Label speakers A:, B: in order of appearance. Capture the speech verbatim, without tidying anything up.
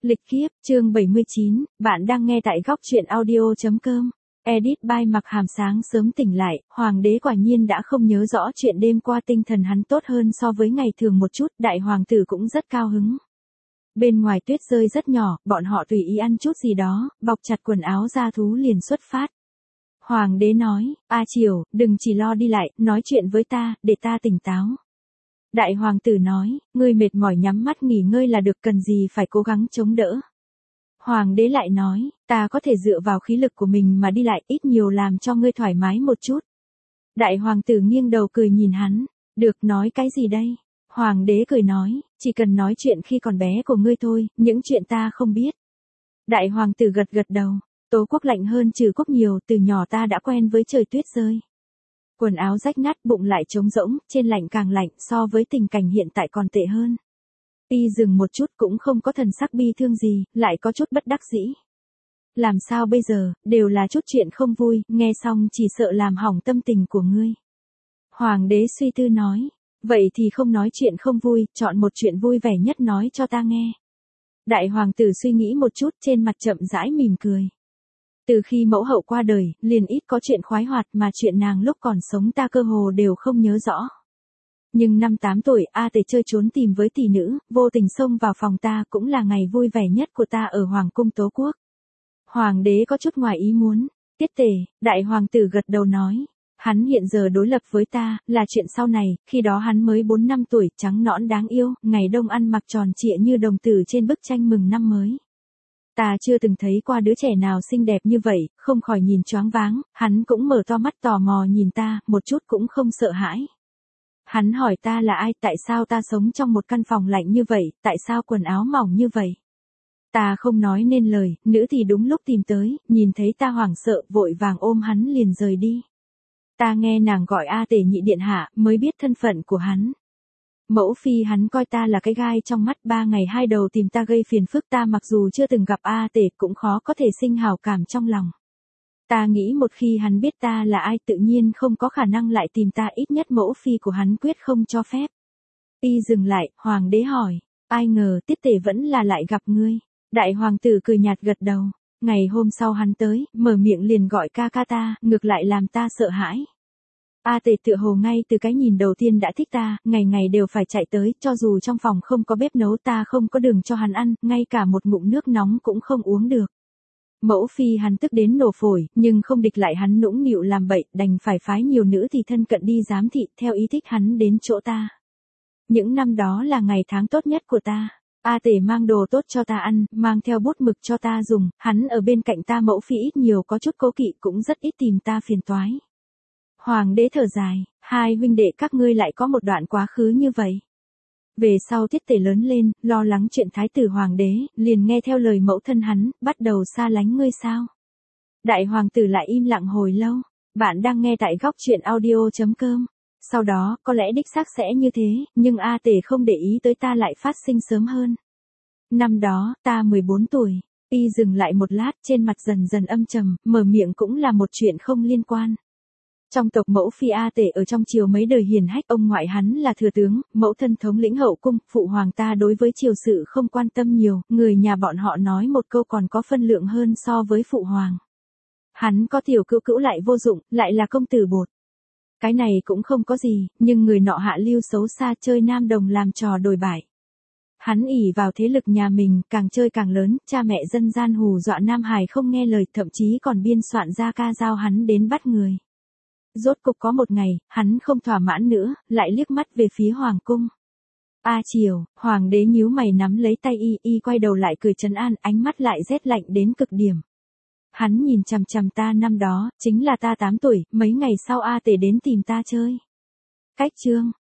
A: Lịch kiếp, chương bảy mươi chín, bạn đang nghe tại góc truyện audio.com. Edit by Mặc Hàm. Sáng sớm tỉnh lại, hoàng đế quả nhiên đã không nhớ rõ chuyện đêm qua, tinh thần hắn tốt hơn so với ngày thường một chút, đại hoàng tử cũng rất cao hứng. Bên ngoài tuyết rơi rất nhỏ, bọn họ tùy ý ăn chút gì đó, bọc chặt quần áo ra thú liền xuất phát. Hoàng đế nói, A Triều, đừng chỉ lo đi lại, nói chuyện với ta, để ta tỉnh táo. Đại hoàng tử nói, ngươi mệt mỏi nhắm mắt nghỉ ngơi là được, cần gì phải cố gắng chống đỡ. Hoàng đế lại nói, ta có thể dựa vào khí lực của mình mà đi lại, ít nhiều làm cho ngươi thoải mái một chút. Đại hoàng tử nghiêng đầu cười nhìn hắn, được, nói cái gì đây? Hoàng đế cười nói, chỉ cần nói chuyện khi còn bé của ngươi thôi, những chuyện ta không biết. Đại hoàng tử gật gật đầu, Tố quốc lạnh hơn Trừ quốc nhiều, từ nhỏ ta đã quen với trời tuyết rơi. Quần áo rách nát, bụng lại trống rỗng, trên lạnh càng lạnh, so với tình cảnh hiện tại còn tệ hơn. Y dừng một chút, cũng không có thần sắc bi thương gì, lại có chút bất đắc dĩ. Làm sao bây giờ, đều là chút chuyện không vui, nghe xong chỉ sợ làm hỏng tâm tình của ngươi. Hoàng đế suy tư nói, vậy thì không nói chuyện không vui, chọn một chuyện vui vẻ nhất nói cho ta nghe. Đại hoàng tử suy nghĩ một chút, trên mặt chậm rãi mỉm cười. Từ khi mẫu hậu qua đời, liền ít có chuyện khoái hoạt, mà chuyện nàng lúc còn sống ta cơ hồ đều không nhớ rõ. Nhưng năm tám tuổi, A Tề chơi trốn tìm với tỷ nữ, vô tình xông vào phòng ta, cũng là ngày vui vẻ nhất của ta ở Hoàng cung Tố quốc. Hoàng đế có chút ngoài ý muốn. Tiết Tề, đại hoàng tử gật đầu nói, hắn hiện giờ đối lập với ta, là chuyện sau này, khi đó hắn mới bốn năm tuổi, trắng nõn đáng yêu, ngày đông ăn mặc tròn trịa như đồng tử trên bức tranh mừng năm mới. Ta chưa từng thấy qua đứa trẻ nào xinh đẹp như vậy, không khỏi nhìn choáng váng, hắn cũng mở to mắt tò mò nhìn ta, một chút cũng không sợ hãi. Hắn hỏi ta là ai, tại sao ta sống trong một căn phòng lạnh như vậy, tại sao quần áo mỏng như vậy. Ta không nói nên lời, nữ thì đúng lúc tìm tới, nhìn thấy ta hoảng sợ, vội vàng ôm hắn liền rời đi. Ta nghe nàng gọi A Tề nhị điện hạ, mới biết thân phận của hắn. Mẫu phi hắn coi ta là cái gai trong mắt, ba ngày hai đầu tìm ta gây phiền phức, ta mặc dù chưa từng gặp A Tề cũng khó có thể sinh hảo cảm trong lòng. Ta nghĩ một khi hắn biết ta là ai, tự nhiên không có khả năng lại tìm ta, ít nhất mẫu phi của hắn quyết không cho phép. Y dừng lại, hoàng đế hỏi, ai ngờ Tiết Tề vẫn là lại gặp ngươi. Đại hoàng tử cười nhạt gật đầu, ngày hôm sau hắn tới, mở miệng liền gọi ca ca ta, ngược lại làm ta sợ hãi. A Tề tựa hồ ngay từ cái nhìn đầu tiên đã thích ta, ngày ngày đều phải chạy tới, cho dù trong phòng không có bếp nấu, ta không có đường cho hắn ăn, ngay cả một ngụm nước nóng cũng không uống được. Mẫu phi hắn tức đến nổ phổi, nhưng không địch lại hắn nũng nịu làm bậy, đành phải phái nhiều nữ thì thân cận đi giám thị, theo ý thích hắn đến chỗ ta. Những năm đó là ngày tháng tốt nhất của ta. A Tề mang đồ tốt cho ta ăn, mang theo bút mực cho ta dùng, hắn ở bên cạnh ta, mẫu phi ít nhiều có chút cố kỵ, cũng rất ít tìm ta phiền toái. Hoàng đế thở dài, hai huynh đệ các ngươi lại có một đoạn quá khứ như vậy. Về sau Tiết Tề lớn lên, lo lắng chuyện thái tử hoàng đế, liền nghe theo lời mẫu thân hắn, bắt đầu xa lánh ngươi sao? Đại hoàng tử lại im lặng hồi lâu, bạn đang nghe tại góc truyện audio.com. Sau đó, có lẽ đích xác sẽ như thế, nhưng A Tề không để ý tới ta lại phát sinh sớm hơn. Năm đó, ta mười bốn tuổi, y dừng lại một lát, trên mặt dần dần âm trầm, mở miệng cũng là một chuyện không liên quan. Trong tộc mẫu phi A Tề ở trong triều mấy đời hiền hách, ông ngoại hắn là thừa tướng, mẫu thân thống lĩnh hậu cung, phụ hoàng ta đối với triều sự không quan tâm nhiều, người nhà bọn họ nói một câu còn có phân lượng hơn so với phụ hoàng. Hắn có tiểu cữu cữu lại vô dụng, lại là công tử bột. Cái này cũng không có gì, nhưng người nọ hạ lưu xấu xa, chơi nam đồng làm trò đồi bại. Hắn ỷ vào thế lực nhà mình, càng chơi càng lớn, cha mẹ dân gian hù dọa Nam Hải không nghe lời, thậm chí còn biên soạn ra ca dao hắn đến bắt người. Rốt cục có một ngày, hắn không thỏa mãn nữa, lại liếc mắt về phía hoàng cung. A Triều, hoàng đế nhíu mày nắm lấy tay y, y quay đầu lại cười trấn an, ánh mắt lại rét lạnh đến cực điểm. Hắn nhìn chằm chằm ta năm đó, chính là ta tám tuổi, mấy ngày sau A Tề đến tìm ta chơi. Cách chương,